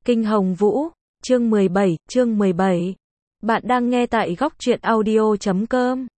Kinh Hồng Vũ, chương 17. Bạn đang nghe tại góc truyện audio.com.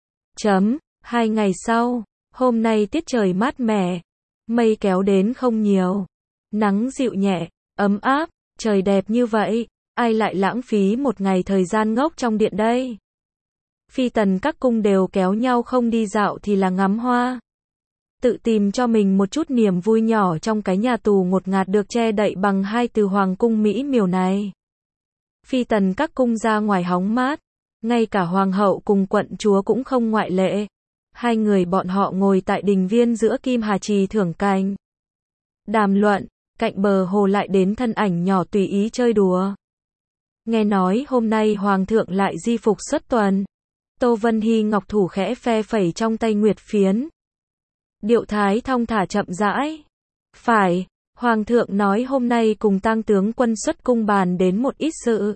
Hai ngày sau, hôm nay tiết trời mát mẻ, mây kéo đến không nhiều, nắng dịu nhẹ, ấm áp, trời đẹp như vậy, ai lại lãng phí một ngày thời gian ngốc trong điện đây. Phi tần các cung đều kéo nhau không đi dạo thì là ngắm hoa. Tự tìm cho mình một chút niềm vui nhỏ trong cái nhà tù ngột ngạt được che đậy bằng hai từ hoàng cung mỹ miều này. Phi tần các cung ra ngoài hóng mát, ngay cả hoàng hậu cùng quận chúa cũng không ngoại lệ. Hai người bọn họ ngồi tại đình viên giữa Kim Hà Trì thưởng cảnh. Đàm luận, cạnh bờ hồ lại đến thân ảnh nhỏ tùy ý chơi đùa. Nghe nói hôm nay hoàng thượng lại di phục xuất tuần. Tô Vân Hy ngọc thủ khẽ phe phẩy trong tay nguyệt phiến. Điệu thái thong thả chậm rãi. Phải, hoàng thượng nói hôm nay cùng tang tướng quân xuất cung bàn đến một ít sự.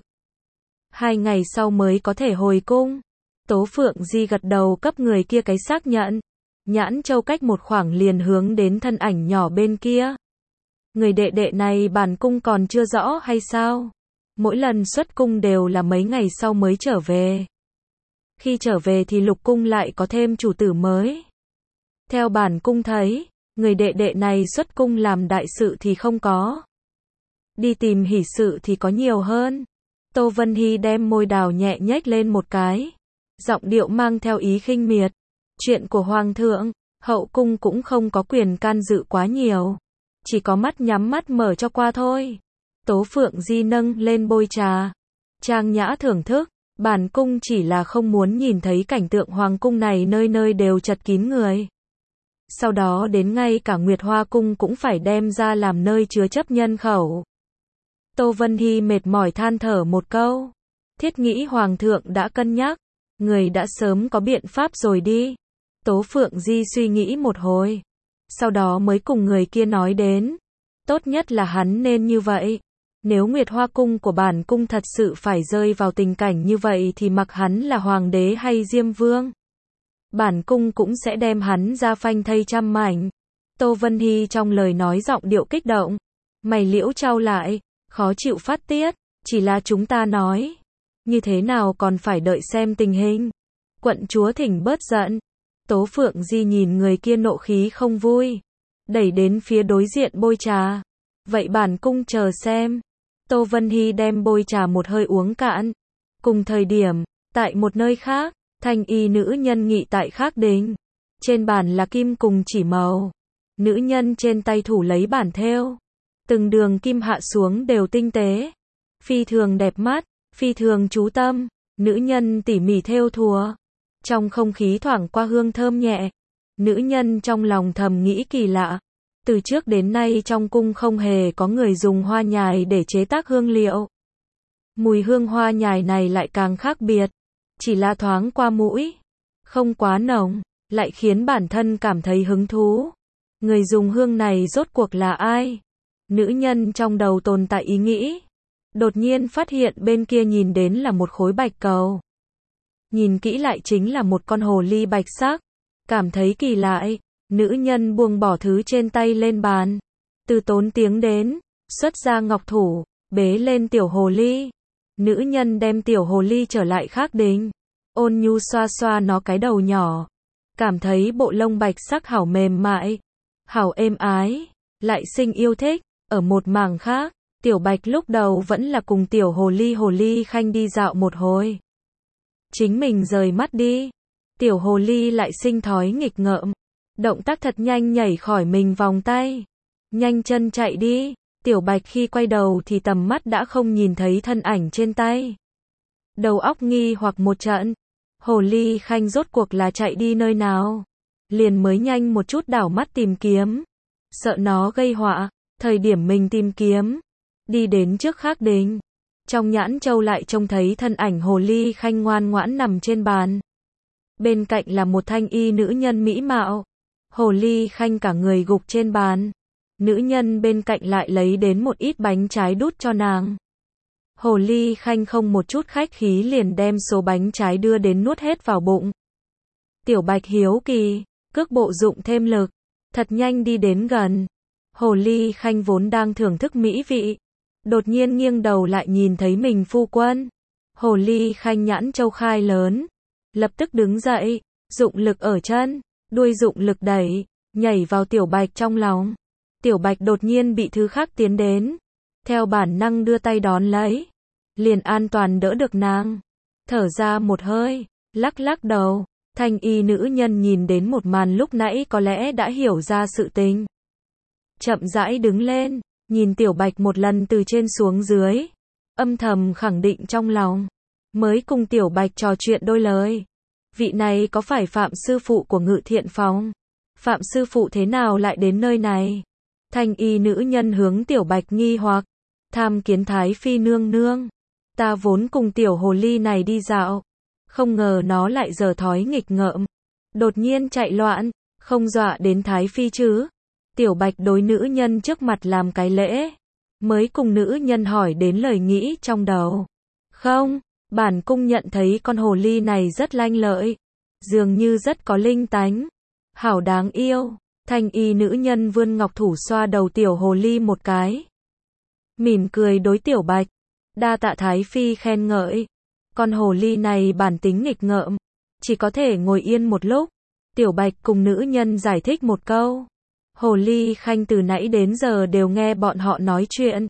2 ngày sau mới có thể hồi cung. Tố Phượng Di gật đầu cấp người kia cái xác nhận. Nhãn châu cách một khoảng liền hướng đến thân ảnh nhỏ bên kia. Người đệ đệ này bản cung còn chưa rõ hay sao? Mỗi lần xuất cung đều là mấy ngày sau mới trở về. Khi trở về thì lục cung lại có thêm chủ tử mới. Theo bản cung thấy, người đệ đệ này xuất cung làm đại sự thì không có. Đi tìm hỷ sự thì có nhiều hơn. Tô Vân Hy đem môi đào nhẹ nhếch lên một cái. Giọng điệu mang theo ý khinh miệt. Chuyện của hoàng thượng, hậu cung cũng không có quyền can dự quá nhiều. Chỉ có mắt nhắm mắt mở cho qua thôi. Tố Phượng Di nâng lên bôi trà. Trang nhã thưởng thức. Bản cung chỉ là không muốn nhìn thấy cảnh tượng hoàng cung này nơi nơi đều chật kín người. Sau đó đến ngay cả Nguyệt Hoa cung cũng phải đem ra làm nơi chứa chấp nhân khẩu. Tô Vân Hy mệt mỏi than thở một câu. Thiết nghĩ hoàng thượng đã cân nhắc, người đã sớm có biện pháp rồi đi. Tố Phượng Di suy nghĩ một hồi, sau đó mới cùng người kia nói đến. Tốt nhất là hắn nên như vậy. Nếu Nguyệt Hoa cung của bản cung thật sự phải rơi vào tình cảnh như vậy thì mặc hắn là hoàng đế hay diêm vương, bản cung cũng sẽ đem hắn ra phanh thây trăm mảnh. Tô Vân Hy trong lời nói giọng điệu kích động. Mày liễu trao lại, khó chịu phát tiết. Chỉ là chúng ta nói. Như thế nào còn phải đợi xem tình hình. Quận chúa thỉnh bớt giận. Tố Phượng Di nhìn người kia nộ khí không vui. Đẩy đến phía đối diện bôi trà. Vậy bản cung chờ xem. Tô Vân Hy đem bôi trà một hơi uống cạn. Cùng thời điểm, tại một nơi khác. Thanh y nữ nhân nghị tại khác đình. Trên bàn là kim cùng chỉ màu. Nữ nhân trên tay thủ lấy bản thêu. Từng đường kim hạ xuống đều tinh tế. Phi thường đẹp mắt, phi thường chú tâm. Nữ nhân tỉ mỉ thêu thùa. Trong không khí thoảng qua hương thơm nhẹ. Nữ nhân trong lòng thầm nghĩ kỳ lạ. Từ trước đến nay trong cung không hề có người dùng hoa nhài để chế tác hương liệu. Mùi hương hoa nhài này lại càng khác biệt. Chỉ là thoáng qua mũi, không quá nồng, lại khiến bản thân cảm thấy hứng thú. Người dùng hương này rốt cuộc là ai? Nữ nhân trong đầu tồn tại ý nghĩ. Đột nhiên phát hiện bên kia nhìn đến là một khối bạch cầu. Nhìn kỹ lại chính là một con hồ ly bạch sắc. Cảm thấy kỳ lạ, nữ nhân buông bỏ thứ trên tay lên bàn. Từ tốn tiếng đến, xuất ra ngọc thủ, bế lên tiểu hồ ly. Nữ nhân đem tiểu hồ ly trở lại khác đình. Ôn nhu xoa xoa nó cái đầu nhỏ. Cảm thấy bộ lông bạch sắc hảo mềm mại, hảo êm ái, lại sinh yêu thích. Ở một mảng khác, tiểu bạch lúc đầu vẫn là cùng tiểu hồ ly khanh đi dạo một hồi. Chính mình rời mắt đi. Tiểu hồ ly lại sinh thói nghịch ngợm. Động tác thật nhanh nhảy khỏi mình vòng tay. Nhanh chân chạy đi. Tiểu bạch khi quay đầu thì tầm mắt đã không nhìn thấy thân ảnh trên tay. Đầu óc nghi hoặc một trận. Hồ ly khanh rốt cuộc là chạy đi nơi nào. Liền mới nhanh một chút đảo mắt tìm kiếm. Sợ nó gây họa. Thời điểm mình tìm kiếm. Đi đến trước khác đình. Trong nhãn châu lại trông thấy thân ảnh hồ ly khanh ngoan ngoãn nằm trên bàn. Bên cạnh là một thanh y nữ nhân mỹ mạo. Hồ ly khanh cả người gục trên bàn. Nữ nhân bên cạnh lại lấy đến một ít bánh trái đút cho nàng. Hồ ly khanh không một chút khách khí liền đem số bánh trái đưa đến nuốt hết vào bụng. Tiểu bạch hiếu kỳ, cước bộ dụng thêm lực, thật nhanh đi đến gần. Hồ ly khanh vốn đang thưởng thức mỹ vị, đột nhiên nghiêng đầu lại nhìn thấy mình phu quân. Hồ ly khanh nhãn châu khai lớn, lập tức đứng dậy, dụng lực ở chân, đuôi dụng lực đẩy, nhảy vào Tiểu Bạch trong lòng. Tiểu Bạch đột nhiên bị thứ khác tiến đến, theo bản năng đưa tay đón lấy, liền an toàn đỡ được nàng. Thở ra một hơi, lắc lắc đầu, thanh y nữ nhân nhìn đến một màn lúc nãy có lẽ đã hiểu ra sự tình. Chậm rãi đứng lên, nhìn Tiểu Bạch một lần từ trên xuống dưới, âm thầm khẳng định trong lòng, mới cùng Tiểu Bạch trò chuyện đôi lời. Vị này có phải Phạm sư phụ của Ngự Thiện Phòng? Phạm sư phụ thế nào lại đến nơi này? Thanh y nữ nhân hướng Tiểu Bạch nghi hoặc, tham kiến Thái Phi nương nương. Ta vốn cùng tiểu hồ ly này đi dạo, không ngờ nó lại giở thói nghịch ngợm, đột nhiên chạy loạn, không dọa đến Thái Phi chứ? Tiểu Bạch đối nữ nhân trước mặt làm cái lễ, mới cùng nữ nhân hỏi đến lời nghĩ trong đầu. Không, bản cung nhận thấy con hồ ly này rất lanh lợi, dường như rất có linh tánh, hảo đáng yêu. Thanh y nữ nhân vươn ngọc thủ xoa đầu tiểu hồ ly một cái, mỉm cười đối Tiểu Bạch, đa tạ Thái Phi khen ngợi. Con hồ ly này bản tính nghịch ngợm, chỉ có thể ngồi yên một lúc. Tiểu Bạch cùng nữ nhân giải thích một câu. Hồ ly khanh từ nãy đến giờ đều nghe bọn họ nói chuyện,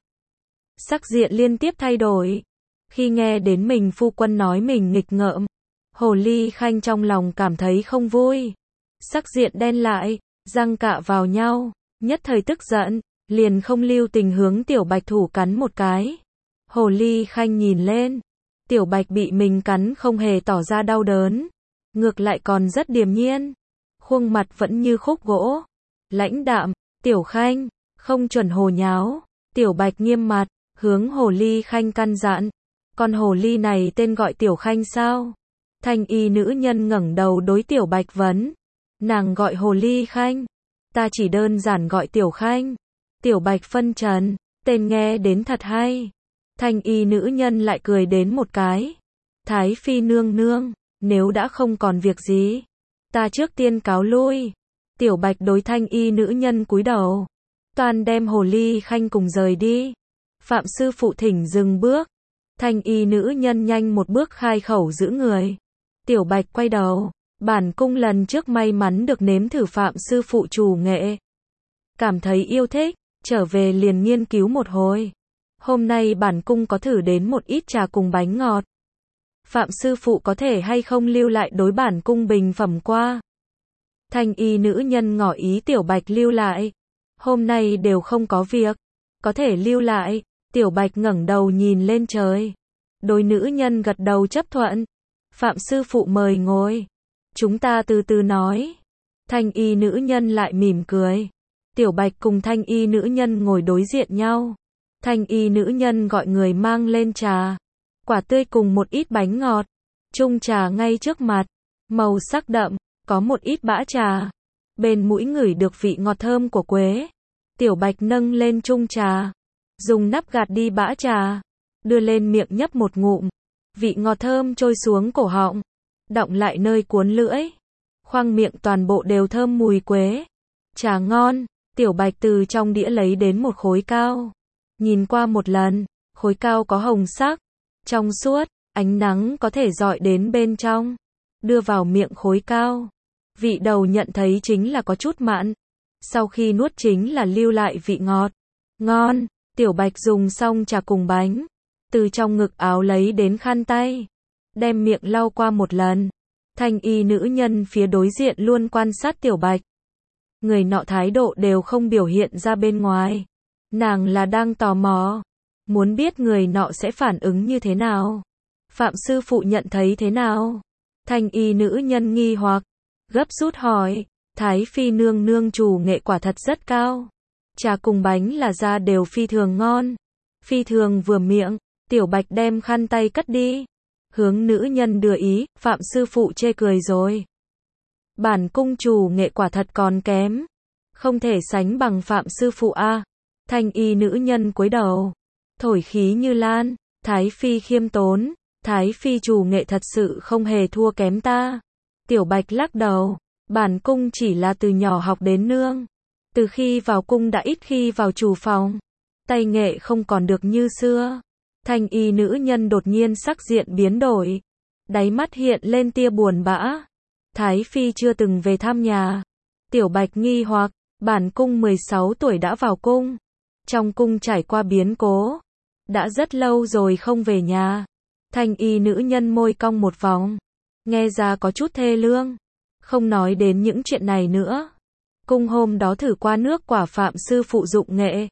sắc diện liên tiếp thay đổi. Khi nghe đến mình phu quân nói mình nghịch ngợm, hồ ly khanh trong lòng cảm thấy không vui, sắc diện đen lại, răng cạ vào nhau, nhất thời tức giận, liền không lưu tình hướng Tiểu Bạch thủ cắn một cái. Hồ ly khanh nhìn lên, Tiểu Bạch bị mình cắn không hề tỏ ra đau đớn, ngược lại còn rất điềm nhiên, khuôn mặt vẫn như khúc gỗ, lãnh đạm. Tiểu Khanh, không chuẩn hồ nháo. Tiểu Bạch nghiêm mặt, hướng hồ ly khanh căn dặn. Con hồ ly này tên gọi Tiểu Khanh sao? Thanh y nữ nhân ngẩng đầu đối Tiểu Bạch vấn. Nàng gọi hồ ly khanh, ta chỉ đơn giản gọi Tiểu Khanh. Tiểu Bạch phân trần, tên nghe đến thật hay. Thanh y nữ nhân lại cười đến một cái. Thái Phi nương nương, nếu đã không còn việc gì, ta trước tiên cáo lui. Tiểu Bạch đối thanh y nữ nhân cúi đầu, toàn đem hồ ly khanh cùng rời đi. Phạm sư phụ thỉnh dừng bước. Thanh y nữ nhân nhanh một bước khai khẩu giữ người. Tiểu Bạch quay đầu, bản cung lần trước may mắn được nếm thử Phạm sư phụ chủ nghệ, cảm thấy yêu thích, trở về liền nghiên cứu một hồi. Hôm nay bản cung có thử đến một ít trà cùng bánh ngọt. Phạm sư phụ có thể hay không lưu lại đối bản cung bình phẩm qua? Thanh y nữ nhân ngỏ ý Tiểu Bạch lưu lại. Hôm nay đều không có việc, có thể lưu lại. Tiểu Bạch ngẩng đầu nhìn lên trời, đối nữ nhân gật đầu chấp thuận. Phạm sư phụ mời ngồi, chúng ta từ từ nói. Thanh y nữ nhân lại mỉm cười. Tiểu Bạch cùng thanh y nữ nhân ngồi đối diện nhau. Thanh y nữ nhân gọi người mang lên trà, quả tươi cùng một ít bánh ngọt. Chung trà ngay trước mặt, màu sắc đậm, có một ít bã trà. Bên mũi ngửi được vị ngọt thơm của quế. Tiểu Bạch nâng lên chung trà, dùng nắp gạt đi bã trà, đưa lên miệng nhấp một ngụm. Vị ngọt thơm trôi xuống cổ họng, đọng lại nơi cuốn lưỡi. Khoang miệng toàn bộ đều thơm mùi quế. Trà ngon. Tiểu Bạch từ trong đĩa lấy đến một khối cao. Nhìn qua một lần, khối cao có hồng sắc, trong suốt, ánh nắng có thể dọi đến bên trong. Đưa vào miệng khối cao. Vị đầu nhận thấy chính là có chút mặn. Sau khi nuốt chính là lưu lại vị ngọt. Ngon. Tiểu Bạch dùng xong trà cùng bánh, từ trong ngực áo lấy đến khăn tay, đem miệng lau qua một lần. Thanh y nữ nhân phía đối diện luôn quan sát Tiểu Bạch. Người nọ thái độ đều không biểu hiện ra bên ngoài. Nàng là đang tò mò, muốn biết người nọ sẽ phản ứng như thế nào. Phạm sư phụ nhận thấy thế nào? Thanh y nữ nhân nghi hoặc, gấp rút hỏi. Thái Phi nương nương chủ nghệ quả thật rất cao. Trà cùng bánh là ra đều phi thường ngon. Phi thường vừa miệng. Tiểu Bạch đem khăn tay cất đi, hướng nữ nhân đưa ý. Phạm sư phụ chê cười rồi. Bản cung chủ nghệ quả thật còn kém, không thể sánh bằng Phạm sư phụ a. Thanh y nữ nhân cúi đầu, thổi khí như lan. Thái Phi khiêm tốn, Thái Phi chủ nghệ thật sự không hề thua kém ta. Tiểu Bạch lắc đầu, bản cung chỉ là từ nhỏ học đến nương, từ khi vào cung đã ít khi vào chủ phòng. tay nghệ không còn được như xưa. Thanh y nữ nhân đột nhiên sắc diện biến đổi, đáy mắt hiện lên tia buồn bã. Thái Phi chưa từng về thăm nhà. Tiểu Bạch nghi hoặc, bản cung 16 tuổi đã vào cung. Trong cung trải qua biến cố. Đã rất lâu rồi không về nhà. Thanh y nữ nhân môi cong một vòng. Nghe ra có chút thê lương. Không nói đến những chuyện này nữa. Cung hôm đó thử qua nước quả Phạm sư phụ dụng nghệ.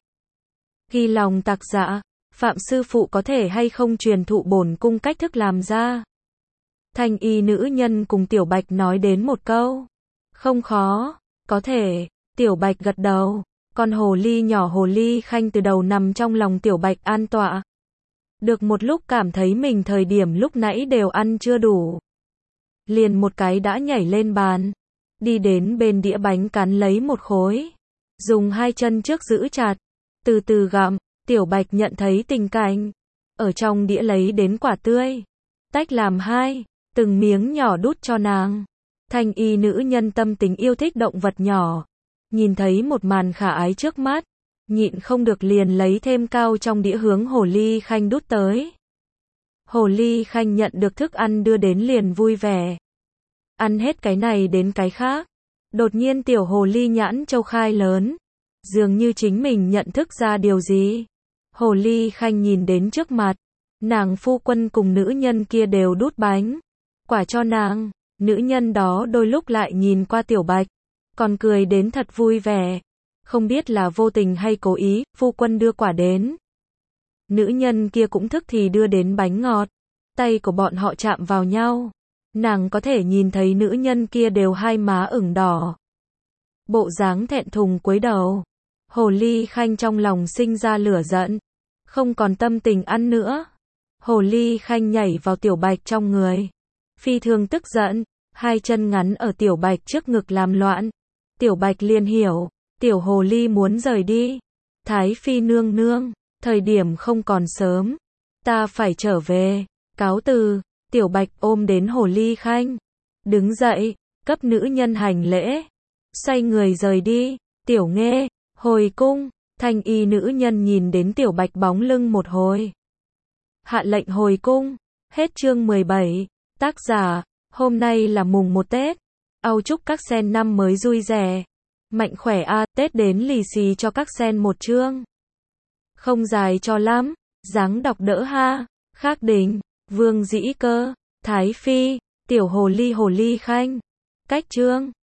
Ghi lòng tặc dạ, Phạm sư phụ có thể hay không truyền thụ bổn cung cách thức làm ra. Thanh y nữ nhân cùng Tiểu Bạch nói đến một câu. Không khó, có thể. Tiểu Bạch gật đầu. Con hồ ly nhỏ hồ ly Khanh từ đầu nằm trong lòng Tiểu Bạch an tọa. Được một lúc cảm thấy mình thời điểm lúc nãy đều ăn chưa đủ. Liền một cái đã nhảy lên bàn. Đi đến bên đĩa bánh cắn lấy một khối. Dùng hai chân trước giữ chặt. Từ từ gặm. Tiểu Bạch nhận thấy tình cảnh. Ở trong đĩa lấy đến quả tươi. Tách làm hai. Từng miếng nhỏ đút cho nàng. Thanh y nữ nhân tâm tình yêu thích động vật nhỏ. Nhìn thấy một màn khả ái trước mắt. Nhịn không được liền lấy thêm cao trong đĩa hướng hồ ly Khanh đút tới. Hồ ly Khanh nhận được thức ăn đưa đến liền vui vẻ. Ăn hết cái này đến cái khác. Đột nhiên tiểu hồ ly nhãn châu khai lớn. Dường như chính mình nhận thức ra điều gì. Hồ ly Khanh nhìn đến trước mặt. Nàng phu quân cùng nữ nhân kia đều đút bánh. Quả cho nàng. Nữ nhân đó đôi lúc lại nhìn qua Tiểu Bạch. Còn cười đến thật vui vẻ. Không biết là vô tình hay cố ý, phu quân đưa quả đến. Nữ nhân kia cũng thức thì đưa đến bánh ngọt. Tay của bọn họ chạm vào nhau. Nàng có thể nhìn thấy nữ nhân kia đều hai má ửng đỏ. Bộ dáng thẹn thùng cúi đầu. Hồ ly Khanh trong lòng sinh ra lửa giận. Không còn tâm tình ăn nữa. Hồ ly Khanh nhảy vào Tiểu Bạch trong người. Phi thường tức giận. Hai chân ngắn ở Tiểu Bạch trước ngực làm loạn. Tiểu Bạch liền hiểu. Tiểu hồ ly muốn rời đi. Thái Phi nương nương. Thời điểm không còn sớm. Ta phải trở về. Cáo từ. Tiểu Bạch ôm đến hồ ly Khanh. Đứng dậy. Cấp nữ nhân hành lễ. Xoay người rời đi. Tiểu Nghê. Hồi cung. Thanh y nữ nhân nhìn đến Tiểu Bạch bóng lưng một hồi. Hạ lệnh hồi cung. Hết chương 17. Tác giả. Hôm nay là mùng 1 Tết. Âu chúc các sen năm mới vui vẻ. Mạnh khỏe a, Tết đến lì xì cho các sen một chương. Không dài cho lắm. Dáng đọc đỡ ha. Khác Đình. Vương Dĩ Cơ. Thái Phi. Tiểu hồ ly Khanh. Cách chương.